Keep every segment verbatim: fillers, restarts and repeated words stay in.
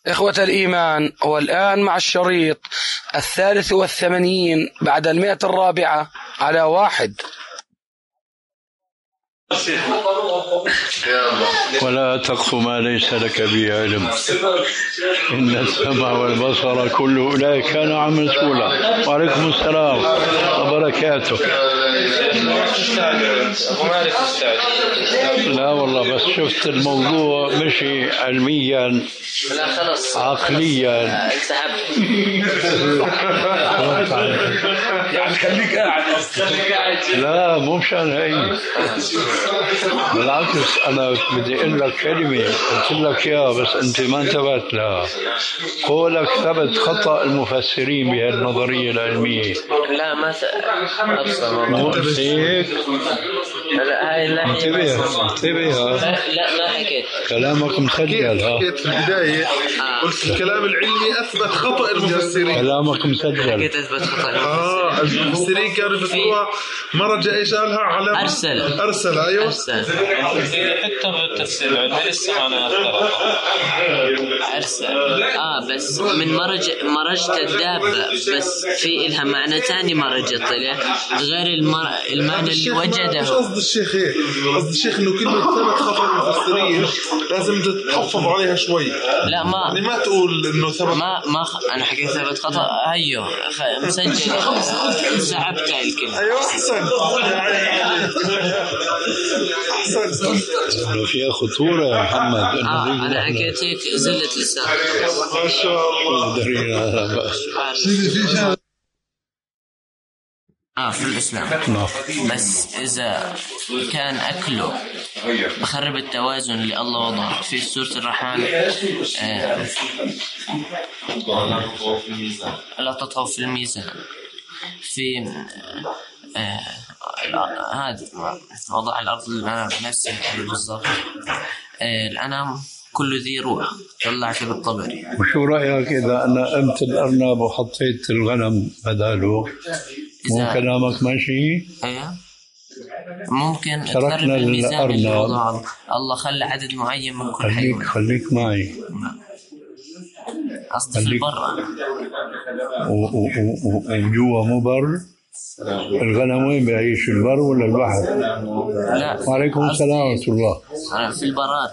إخوة الإيمان، والآن مع الشريط الثالث والثمانين بعد المئة الرابعة على واحد. ولا تقف ما ليس لك به علم إن السمع والبصر كل أولئك كان عنه مسؤولا. وعليكم السلام وبركاته. لا والله بس شفت الموضوع مشي علميا عقليا. يعني خليك قاعد. لا مو مشان هي، بالعكس أنا بدي أقول لك كلمة قلت لك إياها بس أنت ما انتبهت لها. قولك ثبت خطأ المفسرين بهالنظرية العلمية. لا ما أبصر مو هيك. لا هاي لا انتبه انتبه. لا ما حكيت كلامك مسجل. ها حكيت في البداية قلت الكلام العلمي أثبت خطأ المفسرين. كلامك مسجل. حكيت أثبت خطأ آه المفسرين كانوا يفسروها مرة إيش قالها على أرسل أرسل أيوه أرسل حتى بالتفسير العلمي لسه ما أرسل آه بس من مرج مرجت الدابة، بس في إلها معنى تاني مرجت طلع غير المر... المعنى اللي وجده. مش قصد الشيخ هيك، قصد الشيخ إنه كلمة ثبت خطأ المفسرين لازم تتحفظ عليها شوي. لا ما يعني ما تقول إنه ثبت ما ما خ... أنا حكيت ثبت خطأ. هيو خ... مسجل سحبت الكلمة. أيوه أحسن أحسن لو فيها خطورة يا محمد. آه أنا حكيت هيك زلت لسان. ما شاء الله. درينا هذا بس. آه في الإسلام. بس إذا كان أكله بخرب التوازن اللي الله وضعه في سورة الرحمن. آه لا تطغوا في الميزان. في آه هذا وضع الأرض للأنام نفسه بالضبط. آه الأنام كل ذي روح طلعت بالطبري. وشو رأيك إذا أنا أمت الأرنب وحطيت الغنم بداله؟ مو كلامك ماشي؟ ايه ممكن تركنا الأرنب. الله خلى عدد معين من كل خليك حيوان. خليك معي. قصدي في البر وجوا مو بر. الغنم وين بيعيش، البر ولا البحر؟ لا وعليكم السلام ورحمة الله. في البرار.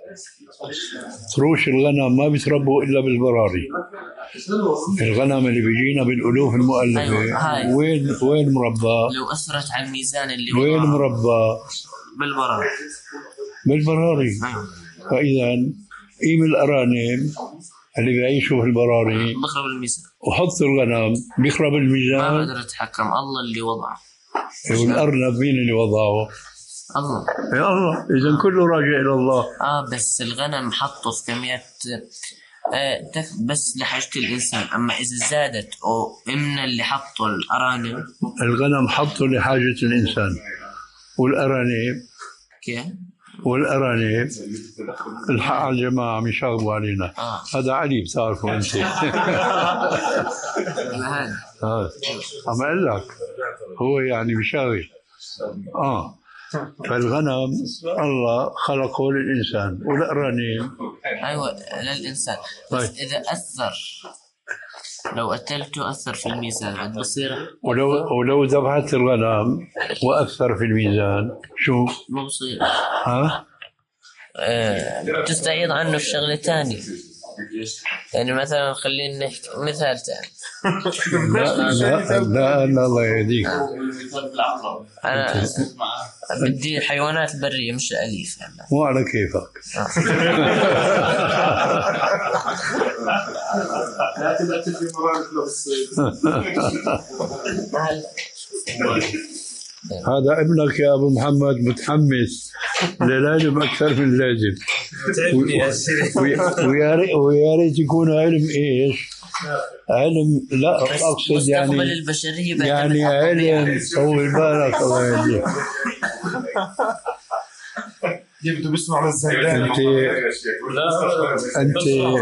تروش الغنم ما بيتربوا إلا بالبراري. الغنم اللي بيجينا بالألوف المؤلفة. أيوة. وين وين مربى؟ لو أثرت على الميزان اللي وين مربى؟ بالبرار. بالبراري. أيوة. فإذا قيم الأرانب اللي بيعيشوا في البراري بخرب الميزان، وحط الغنم بيخرب الميزان. ما بقدر أتحكم، الله اللي وضعه. والأرنب مين اللي وضعه؟ الله. يا الله، إذا كله راجع إلى الله. آه بس الغنم حطه في كميات آه بس لحاجة الإنسان، أما إذا زادت أو إمن اللي حطه الأرانب. الغنم حطه لحاجة الإنسان، والأرانب كيف؟ والأرانب الحق على الجماعة عم يشاغبوا علينا. آه. هذا علي بتعرفه أنت. آه. عم أقول لك هو يعني بيشاغل. آه فالغنم الله خلقه للإنسان والأرانب أيوة للإنسان. بس طيب. إذا أثر لو قتلته أثر في الميزان بصير. ولو ولو ذبحت الغنم وأثر في الميزان شو؟ ما بصير. ها؟ أه تستعيض عنه الشغلة تاني. يعني مثلا خلينا نحكي مثال تاني. لا لا لا الله يهديك. أنا بدي الحيوانات البرية مش أليفة. مو على كيفك. هذا ابنك يا أبو محمد متحمس للازم أكثر من اللازم. ويا ريت يكون علم إيش؟ علم لا أقصد يعني البشرية يعني علم طول بالك الله يهديك. يبدو بيسمع على الزهدان. أنت أنت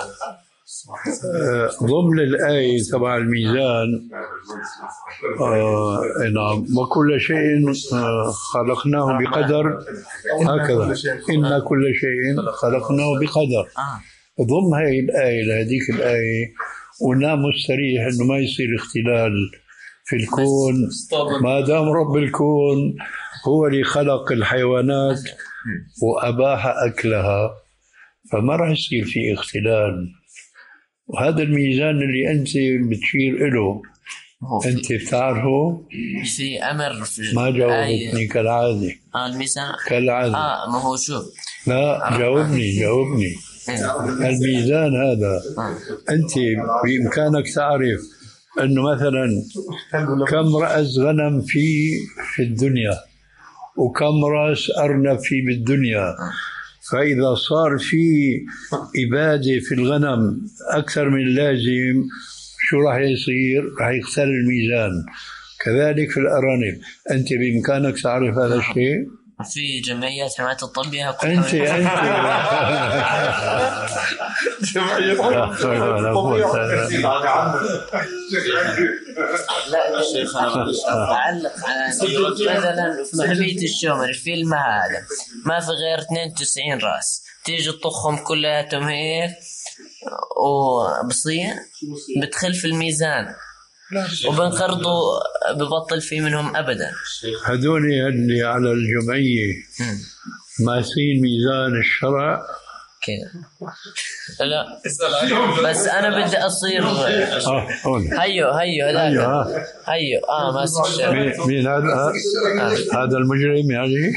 ضمن الآية تبع الميزان آه نعم وكل شيء آه خلقناه بقدر. هكذا إن كل شيء خلقناه بقدر. ضم هاي الآية لهذيك الآية ونام مستريح إنه ما يصير اختلال في الكون ما دام رب الكون هو اللي خلق الحيوانات وأباح أكلها، فما راح يصير في اختلال. وهذا الميزان اللي أنت بتشير إله أنت بتعرفه؟ في أمر في ما جاوبتني كالعادة. آه الميزان كالعادة. آه ما هو شوف. لا جاوبني جاوبني. الميزان هذا أنت بإمكانك تعرف أنه مثلا كم رأس غنم في في الدنيا وكم رأس أرنب في بالدنيا، فإذا صار في إبادة في الغنم أكثر من اللازم شو راح يصير؟ راح يختل الميزان. كذلك في الأرانب أنت بإمكانك تعرف هذا الشيء؟ في جمعيات حماية الطبيعة أنت أنت لا شيخ أنا أعلق على مثلا في محمية الشومر الفيلم هذا ما في غير اثنين وتسعين رأس، تيجي تطخهم كلياتهم هيك وبصير بتخل في الميزان وبنقرضوا ببطل في منهم أبدا. هذول اللي على الجمعية ماسين ميزان الشرع كذا. لا بس أنا بدي أصير آه هيو هيو هذاك هيو آه ماسك الشرع. مين هذا؟ آه. هذا المجرم يعني.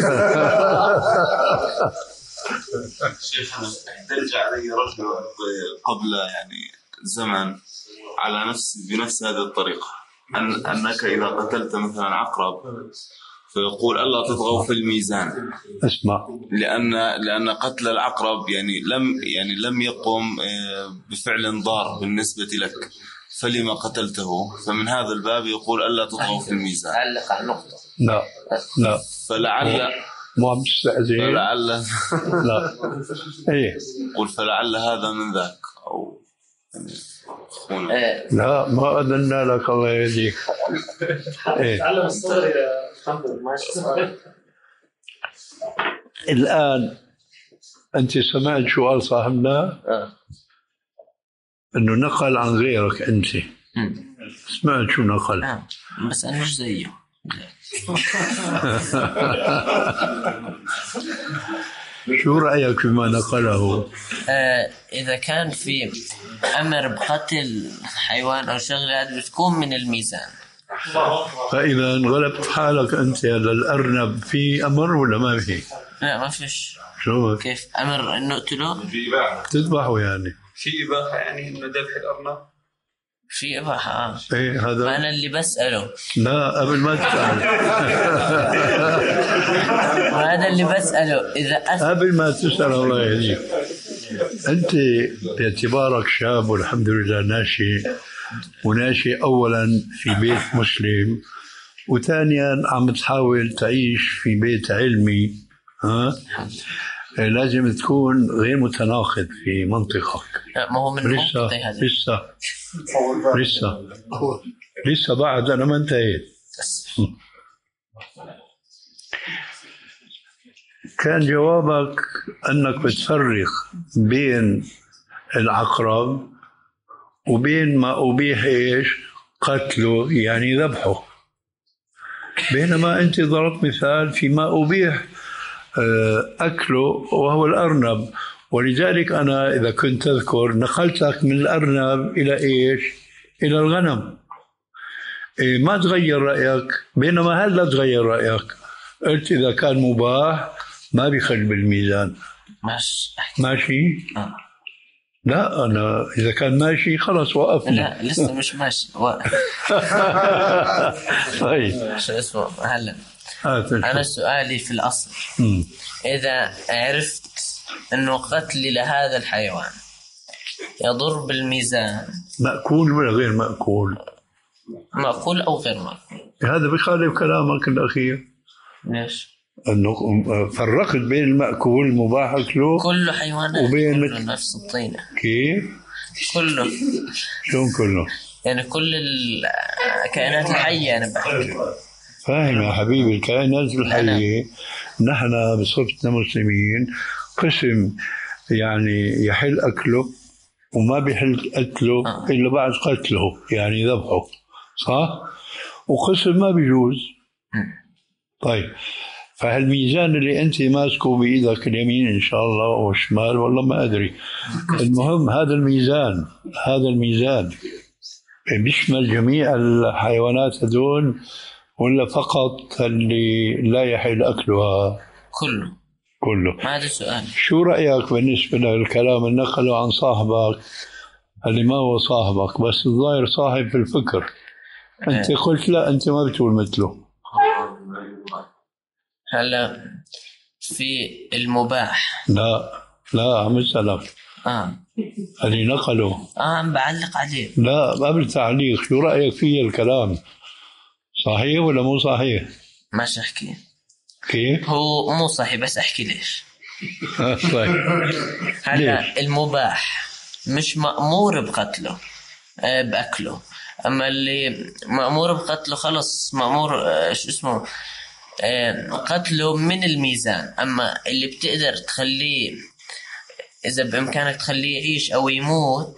شيخنا احتج علي رجل قبل يعني زمن على نفس بنفس هذه الطريقة، أن أنك إذا قتلت مثلا عقرب فيقول ألا تطغوا في الميزان. اسمع، لأن لأن قتل العقرب يعني لم يعني لم يقم بفعل ضار بالنسبة لك، فلما قتلته؟ فمن هذا الباب يقول ألا تطغوا في الميزان. علق على النقطة. لا لا فلعل مو عم تستأذن. فلعل لا ايه قل فلعل هذا من ذاك أو إيه. لا ما أذنا لك الله يهديك. إيه. تعلم الصبر إذا ماشي. الآن أنت سمعت شو قال صاحبنا؟ آه. إنه نقل عن غيرك أنت. سمعت شو نقل؟ آه. بس أنا مش زيه. شو رأيك فيما نقله؟ آه إذا كان في أمر بقتل حيوان أو شغلة هذه بتكون من الميزان. فإذا انغلبت حالك أنت للأرنب في أمر ولا ما في؟ لا ما فيش. شو؟ كيف أمر إنه نقتله؟ تذبحه يعني؟ في إباحة يعني إنه ذبح الأرنب؟ في إباحة. إيه هذا. ما أنا اللي بسأله. لا قبل ما تسأل. هذا اللي بسأله إذا أث... قبل ما تسأل الله يهديك، أنت باعتبارك شاب والحمد لله ناشئ، وناشئ أولا في بيت مسلم، وثانيا عم تحاول تعيش في بيت علمي، ها؟ لازم تكون غير متناقض في منطقك. ما هو من منطقي هذا. لسه لسه لسه بعد أنا ما انتهيت. كان جوابك أنك بتفرق بين العقرب وبين ما أبيح إيش قتله يعني ذبحه، بينما أنت ضربت مثال فيما أبيح أكله وهو الأرنب. ولذلك أنا إذا كنت أذكر نقلتك من الأرنب إلى إيش؟ إلى الغنم. إيه ما تغير رأيك، بينما هل لا تغير رأيك؟ قلت إذا كان مباح ما بيخل بالميزان. ماشي ماشي؟ آه. لا أنا إذا كان ماشي خلاص وقفنا. لا لسه مش ماشي وقف. طيب شو اسمه هلا أنا سؤالي في الأصل م. إذا عرفت أنه قتلي لهذا الحيوان يضر بالميزان، مأكول ولا غير مأكول؟ مأكول أو غير مأكول. هذا بخالف كلامك الأخير. ليش؟ أنه فرقت بين المأكول المباح أكله كله حيوانات وبين كله نفس الطينة. كيف؟ كله شلون كله؟ يعني كل الكائنات الحية أنا بحكي. فاهم يا حبيبي، الكائنات الحية نحن بصفتنا مسلمين قسم يعني يحل أكله وما بيحل قتله آه. إلا بعد قتله يعني ذبحه، صح؟ وقسم ما بيجوز. طيب، فهالميزان اللي أنت ماسكه بإيدك اليمين إن شاء الله والشمال والله ما أدري، المهم هذا الميزان هذا الميزان بيشمل جميع الحيوانات هذول ولا فقط اللي لا يحل أكلها؟ كله كله. ما هذا السؤال. شو رأيك بالنسبة للكلام اللي نقله عن صاحبك اللي ما هو صاحبك بس الظاهر صاحب في الفكر؟ أنت قلت لا أنت ما بتقول مثله. هلا في المباح لا لا عم أسألك اه اللي نقله. اه عم بعلق عليه. لا قبل تعليق، شو رأيك فيه الكلام؟ صحيح ولا مو صحيح؟ ماشي احكي. كيف؟ هو مو صحيح بس احكي ليش. طيب. هلا المباح مش مأمور بقتله آه بأكله، أما اللي مأمور بقتله خلص مأمور آه شو اسمه آه قتله من الميزان. أما اللي بتقدر تخليه إذا بإمكانك تخليه يعيش أو يموت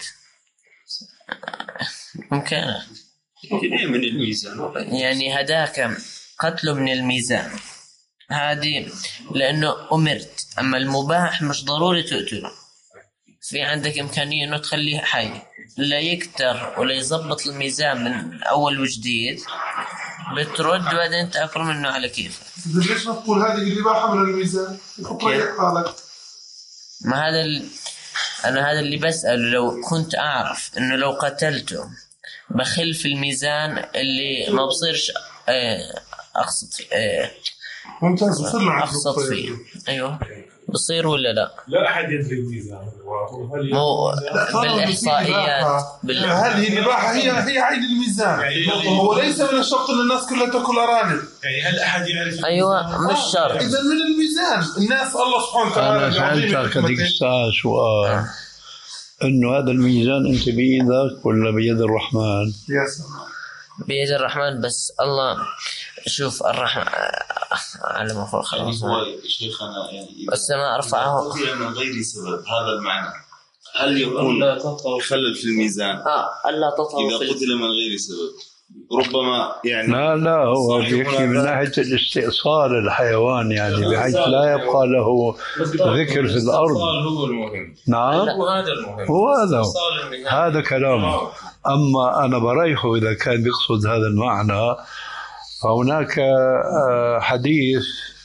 بإمكانك من الميزان يعني هداك قتله من الميزان هذه لأنه أمرت. أما المباح مش ضروري تقتله، في عندك إمكانية إنه تخليه حي لا يكتر ولا يزبط الميزان من أول وجديد، بترد وبعدين تأكل منه على كيفك. ليش ما تقول هذه الإباحة من الميزان؟ ريح حالك. ما هذا ال... أنا هذا اللي بسأله، لو كنت أعرف إنه لو قتلته بخل في الميزان اللي ما بصيرش أقصد فيه ممتاز. وصلنا أقصد فيه. أيوه بصير ولا لا؟ لا أحد يدري الميزان. مو بالإحصائيات بال... هذه الإباحة هي هي عين الميزان. هو ليس من الشرط أن الناس كلها تأكل أرانب. يعني هل أحد يعرف؟ أيوة مش شرط. إذا من الميزان الناس الله سبحانه وتعالى. أنا سألتك هذيك الساعة سؤال إنه هذا الميزان أنت بيدك ولا بيد الرحمن؟ يا سلام. بيد الرحمن بس الله شوف الرحمن على ما فوق خلاص. يعني هو شيخنا يعني السماء رفعه قتل من غير سبب، هذا المعنى. هل يكون خلل في الميزان؟ اه الا تطغوا إذا قتل من غير سبب ربما يعني لا لا هو بيحكي من ناحية الاستئصال الحيوان يعني بحيث لا يبقى له ذكر في الأرض. هو المهم. نعم هو هذا المهم. هو هذا هذا كلامه. أما أنا بريحه إذا كان يقصد هذا المعنى، فهناك حديث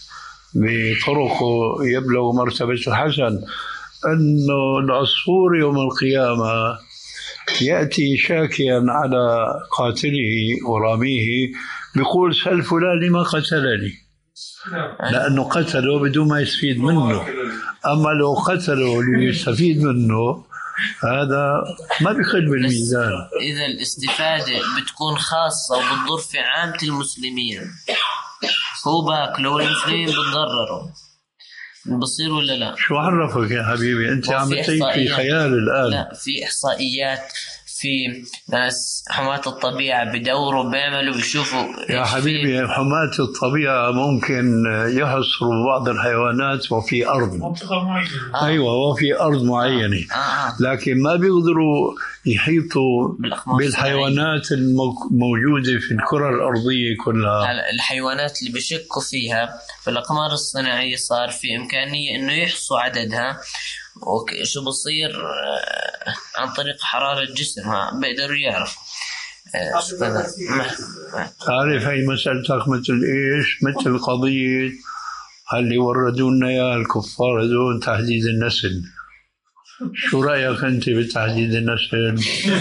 بطرقه يبلغ مرتبة الحسن أنه العصفور يوم القيامة يأتي شاكيا على قاتله وراميه بيقول سل فلان لما قتلني، لأنه قتله بدون ما يستفيد منه. أما لو قتله ليستفيد منه هذا ما بيخل بالميزان. إذا الاستفادة بتكون خاصة وبتضر في عامة المسلمين، هو باكله والمسلمين بتضرروا، بصير ولا لا؟ شو عرفك يا حبيبي أنت عم تعيش في خيال الآن؟ لا في إحصائيات، في ناس حماة الطبيعة بدوروا بيعملوا بيشوفوا يا حبيبي حماة الطبيعة ممكن يحصروا بعض الحيوانات وفي أرض آه. أيوة وفي أرض معينة آه. آه. لكن ما بيقدروا يحيطوا بالحيوانات الموجودة في الكرة الأرضية كلها. الحيوانات اللي بيشكوا فيها في الأقمار الصناعية صار في إمكانية إنه يحصوا عددها وشو بصير عن طريق حرارة الجسم، ها بيقدروا يعرفوا. تعرف هاي مسألتك مثل إيش؟ مثل قضية اللي وردوا لنا يا الكفار هذول تحديد النسل. شو رأيك أنت بتحديد النسل؟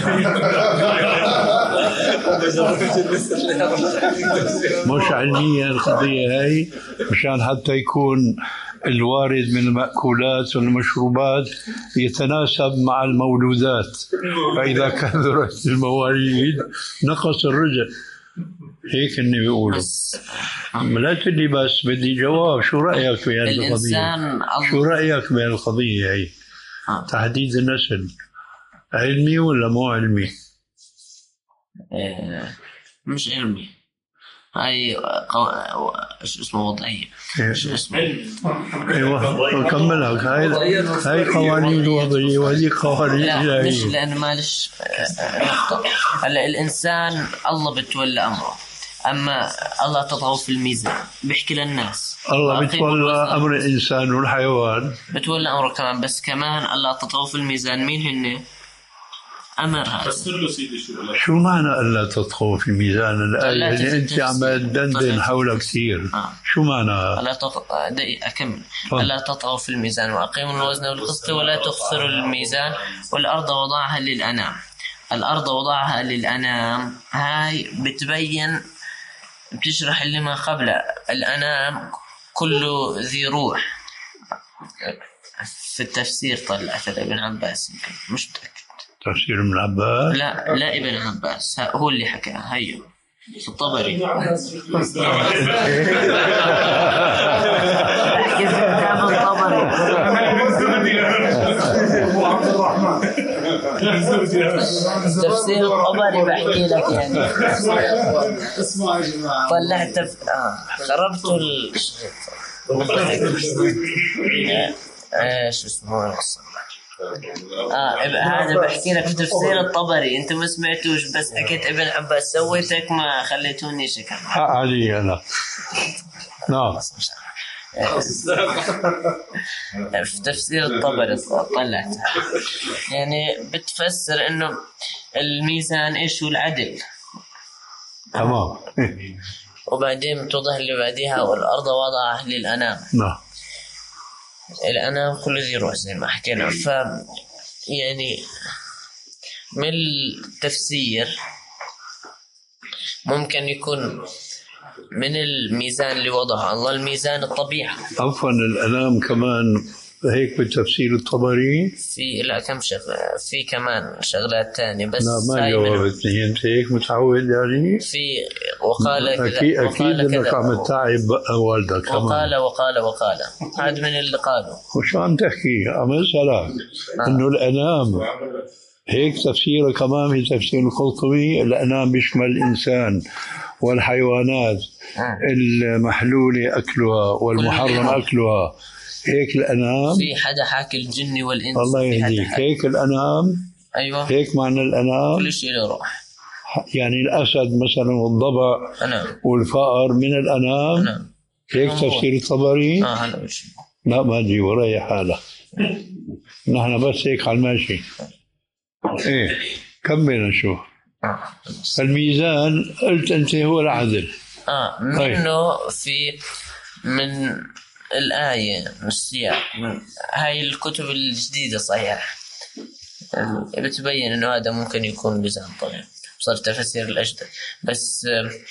مش علمية القضية هاي مشان حتى يكون الوارد من المأكولات والمشروبات يتناسب مع المولودات، فإذا كثرت المواليد نقص الرزق. هيك اللي بيقولوا. لا تدي بس بدي جواب. شو رأيك بهالقضية؟ شو رأيك بهالقضية هي؟ تحديد النسل علمي ولا مو علمي؟ آه مش علمي. هاي قو... شو اسمه وضعية شو اسمه ايوه كملها. هاي هاي قوانين وضعية وهذه قوانين لا إلهية. مش لأنه معلش نقطة. هلا الإنسان الله بتولى أمره، أما الله تطغوا في الميزان بيحكي للناس. الله بتولى أمر الإنسان والحيوان، بتولى أمره كمان، بس كمان الله تطغوا في الميزان مين هن؟ أمر هذا. شو معنى ألا تطغوا في الميزان؟ الآية اللي أنت عم تدندن حولها كثير آه. شو معنى؟ ألا تطغوا دقيقة أكمل. ألا تطغوا في الميزان وأقيموا الوزن والقسط ولا تخسروا الميزان والأرض وضعها للأنام. الأرض وضعها للأنام هاي بتبين بتشرح اللي ما قبل الأنام كله ذي روح. في التفسير طلعت ابن عباس مش متأكد. تفسير ابن عباس؟ لا لا ابن عباس هو اللي حكاها. هيو في الطبري. كيف كتاب الطبري؟ تفسير الطبري بحكي لك يعني. اسمع يا جماعة. طلعت اه خربت ال ايش اسمه اه هذا بحكي لك تفسير الطبري. انت ما سمعتوش بس حكيت ابن عباس سويتك ما خليتوني شكل حق علي انا. نعم في تفسير الطبري طلعت يعني بتفسر انه الميزان ايش هو العدل. تمام. وبعدين بتوضح اللي بعديها والارض وضعها للانام. نعم الأنام كل ذي روح زي ما حكينا. ف يعني من التفسير ممكن يكون من الميزان اللي وضعه الله الميزان الطبيعة. عفوا الأنام كمان هيك بالتفسير الطبري. في لا كم شغلة في كمان شغلات تانية بس لا ما جاوبتني. انت هيك متعود يعني. في وقال أكيد كذا أكيد أنك عم تتعب والدك كمان. وقال وقال وقال هذا من اللي قالوا. وشو عم تحكي؟ عم أسألك آه. إنه الأنام هيك تفسيره كمان في تفسير القرطبي. الأنام بيشمل الإنسان والحيوانات آه. المحلولة أكلها والمحرم أكلها. هيك الأنام. في حدا حاكي الجن والإنس. الله يهديك. هيك الأنام. أيوة هيك معنى الأنام. كل شيء له روح. يعني الأسد مثلا والضبع أنام. والفأر من الأنام. أنام. هيك تفسير الطبري. آه هلا وش. لا ما تجي ورايا حالة. نحن بس هيك على الماشي. إيه كمل نشوف. آه. الميزان قلت أنت هو العدل. آه منه في من الآية من السياق من هاي الكتب الجديدة صحيح بتبين إنه هذا ممكن يكون ميزان طبيعي. صار تفسير الأجدد بس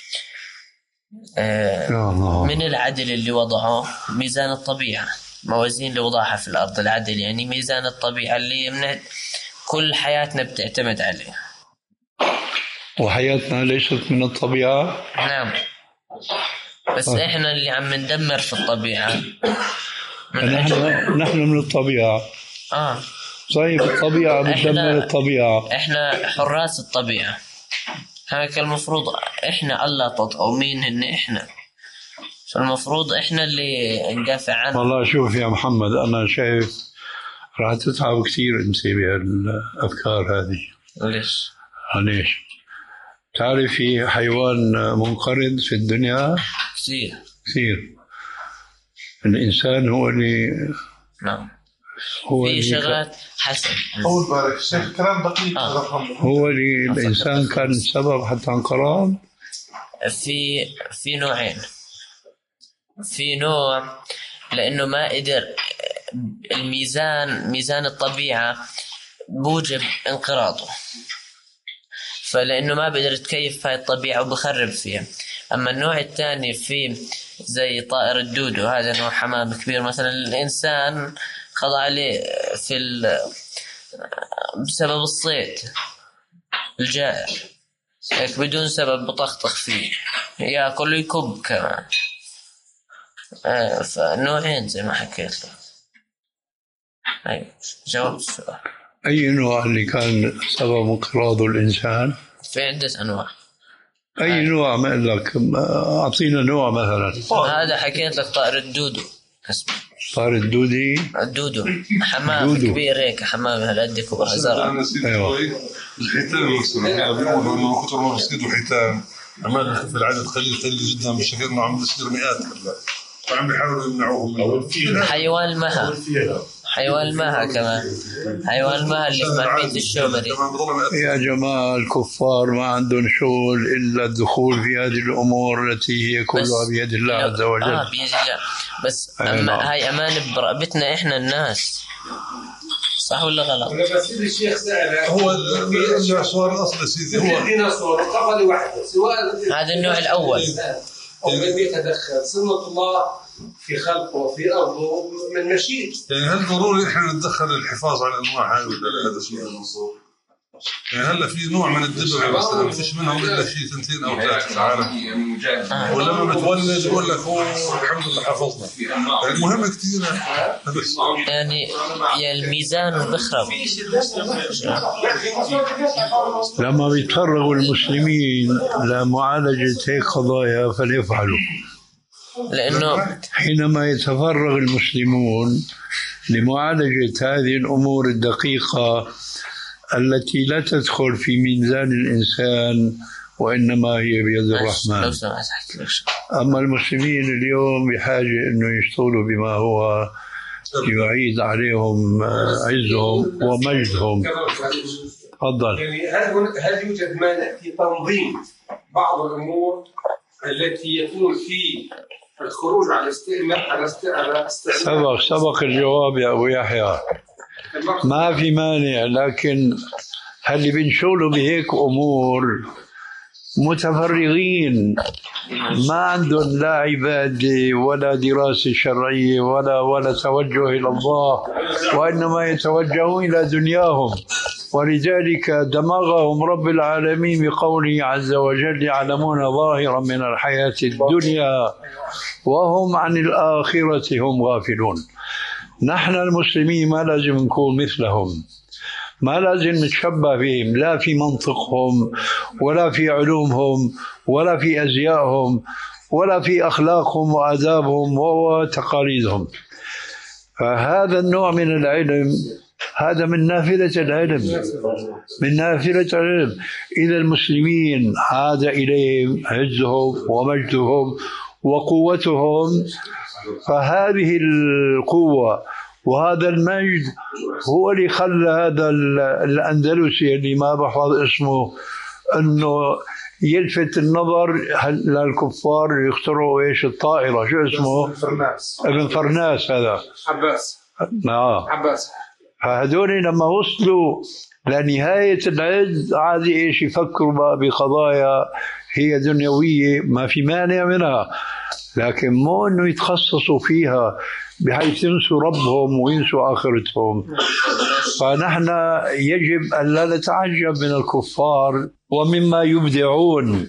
آه من العدل اللي وضعه ميزان الطبيعة. موازين اللي وضعها في الأرض العدل يعني ميزان الطبيعة اللي من كل حياتنا بتعتمد عليه. وحياتنا ليست من الطبيعة. نعم بس آه. إحنا اللي عم ندمر في الطبيعة. نحن نحن من الطبيعة. آه طيب الطبيعة بتدمر الطبيعة. إحنا حراس الطبيعة. هيك المفروض إحنا الله تطغوا مين هن إحنا. فالمفروض إحنا اللي ندافع عنه. والله شوف يا محمد أنا شايف راح تتعب كثير أنت بهالأفكار هذه. ليش؟ ليش؟ تعرف في حيوان منقرض في الدنيا كثير كثير. الإنسان هو اللي نعم هو في شغلات حسن. أول بارك الشيخ كلام دقيق. آه. هو اللي الإنسان كان السبب حتى انقراض. في في نوعين. في نوع لأنه ما قدر الميزان ميزان الطبيعة بوجب انقراضه فلأنه ما بقدر يتكيف هاي الطبيعة وبخرب فيها. أما النوع الثاني في زي طائر الدودو هذا نوع حمام كبير مثلا الإنسان خضع عليه في بسبب الصيد الجائع هيك بدون سبب بطخطخ فيه يأكل ويكب كمان. آه فنوعين زي ما حكيت له. أيوة جاوب السؤال. أي نوع اللي كان سبب انقراض الإنسان؟ في عدة أنواع. أي نوع ما لك؟ أعطينا نوع مثلا. هذا حكيت لك طائر الدودو اسمه طائر الدودي. الدودو حمام دودو. كبير هيك، حمام هالقد كبر زرع. أيوة. الحيتان مثلا بيقولوا انه كثر ما بيصيدوا حيتان عمال يخف العدد قليل قليل جدا بشكل انه عم بيصير مئات هلا، وعم بيحاولوا يمنعوهم من حيوان المها، حيوان المها كمان، حيوان المها اللي في محمية الشومري. يا جماعة الكفار ما عندهم شغل إلا الدخول في هذه الأمور التي هي كلها بيد الله عز وجل. آه بيد الله، بس أيوة. أما هاي أمان برقبتنا إحنا الناس، صح ولا غلط؟ بس الشيخ سأل هو السؤال الأصلي سيدي هو ديناصور قبل واحدة سواء هذا النوع الأول ومن يتدخل سنة الله في خلقه وفي أرضه من مشيئة. يعني هل ضروري احنا نتدخل الحفاظ على الانواع هاي ولا لا؟ هذا شيء المنصور. يعني هلا في نوع من الدببة مثلا ما فيش منهم الا شيء ثنتين او ثلاثة في العالم، ولما بتولد بقول لك هو الحمد لله حفظنا. المهم كثير يعني يا الميزان بخرب. لما بيتفرغوا المسلمين لمعالجة هيك قضايا فليفعلوا، لأنه حينما يتفرغ المسلمون لمعالجة هذه الأمور الدقيقة التي لا تدخل في ميزان الإنسان وإنما هي بيد الرحمن. أما المسلمين اليوم بحاجة أنه يشتغلوا بما هو يعيد عليهم عزهم ومجدهم. تفضل. يعني هل هل يوجد مانع في تنظيم بعض الأمور التي يكون في الخروج على الاستعمال على استعمال سبق سبق الجواب يا أبو يحيى، ما في مانع، لكن هل بنشغلوا بهيك أمور متفرغين ما عندهم لا عبادة ولا دراسة شرعية ولا ولا توجه إلى الله، وإنما يتوجهون إلى دنياهم، ولذلك دمغهم رب العالمين بقوله عز وجل يعلمون ظاهرا من الحياة الدنيا وهم عن الآخرة هم غافلون. نحن المسلمين ما لازم نكون مثلهم، ما لازم نتشبه بهم، لا في منطقهم ولا في علومهم ولا في أزيائهم ولا في أخلاقهم وآدابهم وتقاليدهم. فهذا النوع من العلم هذا من نافلة العلم، من نافلة العلم. إذا المسلمين عاد إليهم عزهم ومجدهم وقوتهم، فهذه القوة وهذا المجد هو اللي خلى هذا الأندلسي اللي ما بحفظ اسمه أنه يلفت النظر للكفار يخترعوا إيش الطائرة، شو اسمه؟ فرناس. ابن فرناس هذا عباس. آه. عباس. فهذول لما وصلوا لنهاية العز عاد إيش يفكروا بقى بقضايا هي دنيوية ما في مانع منها، لكن مو أنه يتخصصوا فيها بحيث ينسوا ربهم وينسوا آخرتهم. فنحن يجب أن لا نتعجب من الكفار ومما يبدعون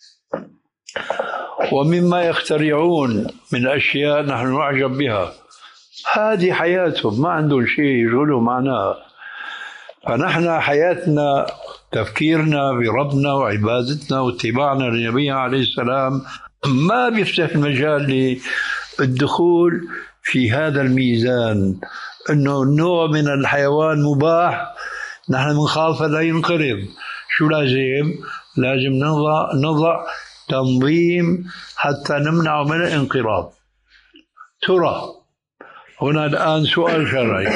ومما يخترعون من أشياء نحن نعجب بها. هذه حياتهم، ما عندهم شيء يشغلوا معناها. فنحن حياتنا تفكيرنا بربنا وعبادتنا واتباعنا للنبي عليه السلام ما بيفتح المجال للدخول في هذا الميزان، أنه النوع من الحيوان مباح نحن بنخاف لا ينقرض. شو لازم؟ لازم نضع, نضع تنظيم حتى نمنع من الانقراض. ترى هنا الآن سؤال شرعي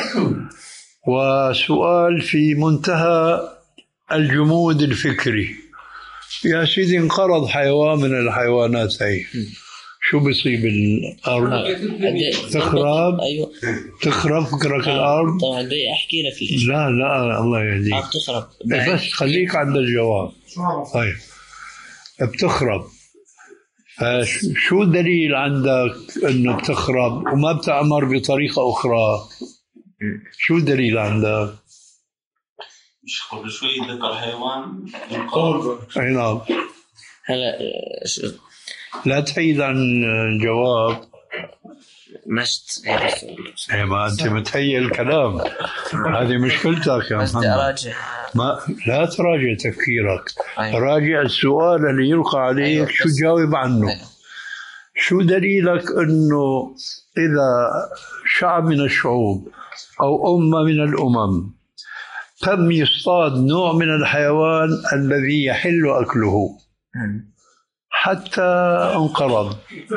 وسؤال في منتهى الجمود الفكري. يا سيدي انقرض حيوان من الحيوانات هاي، شو بيصيب الأرض؟ تخرب؟ أيوة. تخرب فكرك الأرض؟ طبعا بدي أحكي لك ليش. لا لا الله يهديك. عم تخرب بس خليك عند الجواب. طيب بتخرب، فشو الدليل عندك انه بتخرب وما بتأمر بطريقة أخرى؟ شو الدليل عندك؟ مش قبل شوي ذكر حيوان أي نعم. هلا شو لا تحيد عن الجواب. مشت إيه ما أنت متهيئ الكلام. هذه مشكلتك يا محمد. أراجع. ما لا تراجع تفكيرك. راجع السؤال اللي يلقى عليك شو تجاوب عنه. شو دليلك أنه إذا شعب من الشعوب أو أمة من الأمم تم يصطاد نوع من الحيوان الذي يحل أكله حتى انقرض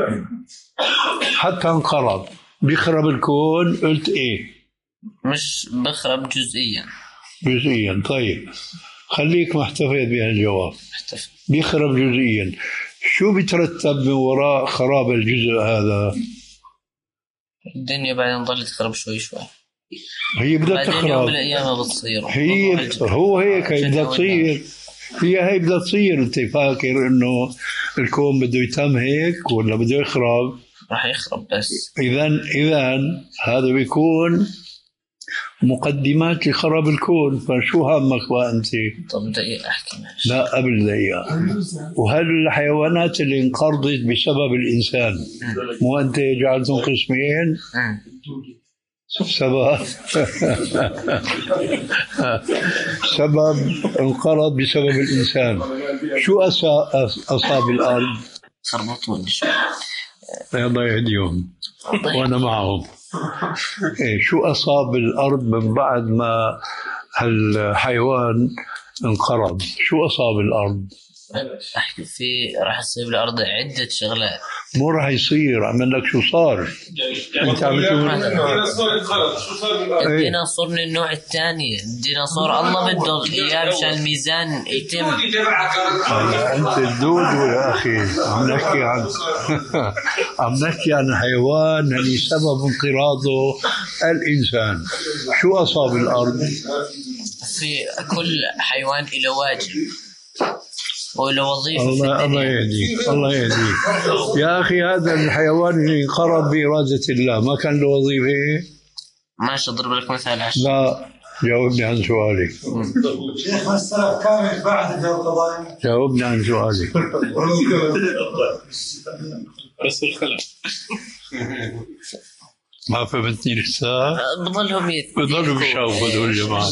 حتى انقرض بيخرب الكون؟ قلت إيه؟ مش بخرب جزئيا. جزئيا. طيب خليك محتفظ بهالجواب. بيخرب جزئيا. شو بيترتب من وراء خراب الجزء هذا؟ الدنيا بعدين ضلت تخرب شوي شوي. هي بدها تخرب. يوم من الأيام بتصير. هي هو هيك هي بدها تصير. هي هي بدها تصير. أنت فاكر إنه الكون بده يتم هيك ولا بده يخرب؟ راح يخرب بس. إذن إذن هذا بيكون مقدمات لخراب الكون. فشو هامك بقى أنت؟ طب دقيقة أحكي ماشي. لا قبل دقيقة. وهل الحيوانات اللي انقرضت بسبب الإنسان مو أنت جعلتهم قسمين؟ سبب سبب انقرض بسبب الإنسان. شو أصاب الأرض؟ خربطوني شوي. الله يهديهم وأنا معهم. إيه شو أصاب الأرض من بعد ما هالحيوان انقرض؟ شو أصاب الأرض؟ أحكي في راح يصير بالأرض عدة شغلات. مو راح يصير. عمل لك شو صار؟ أنت عم تقول الديناصور من النوع الثاني. الديناصور الله بده إياه مشان الميزان يتم. أنت الدود يا أخي. عم نحكي عن عم نحكي عن حيوان اللي سبب انقراضه الإنسان. شو أصاب الأرض؟ في كل حيوان له واجب وله وظيفة. الله الله يهديك الله يهديك يا أخي. هذا الحيوان اللي انقرض بإرادة الله ما كان له وظيفة؟ ماشي أضرب لك مثال عشان. لا جاوبني عن سؤالي. شيخ السلف كان بعد القضايا. جاوبني عن سؤالي. بس الخلق ما فهمتني لسه. بضلهم يت... بضلهم يشوفوا هذول الجماعة.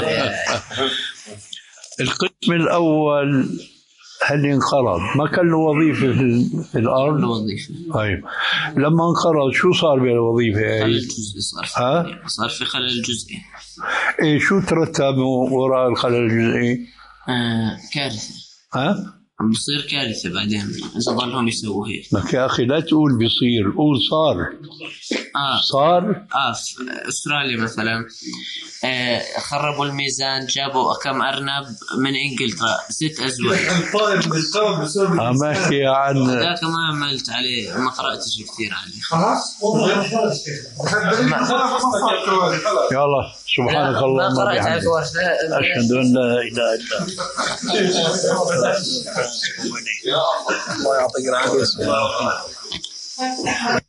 القسم الأول هل انقرض ما كان له وظيفة في الأرض؟ وظيفة. طيب لما انقرض شو صار بالوظيفة؟ خلل الجزئي صار في. ها؟ صار في خلل الجزئي. إيه شو ترتب وراء الخلل الجزئي؟ آه كارثة. ها؟ بصير كارثة بعدين إذا ضلهم يسووا هيك. لك يا أخي لا تقول بيصير، قول صار. آه صار. آه في أستراليا مثلا آه خربوا الميزان، جابوا كم أرنب من إنجلترا ست أزواج. عم أحكي عن هذاك ما عملت عليه، ما قرأتش كثير عليه. خلاص يلا سبحانك اللهم وبحمدك أشهد أن لا إله إلا أنت. الله يعطيك العافية.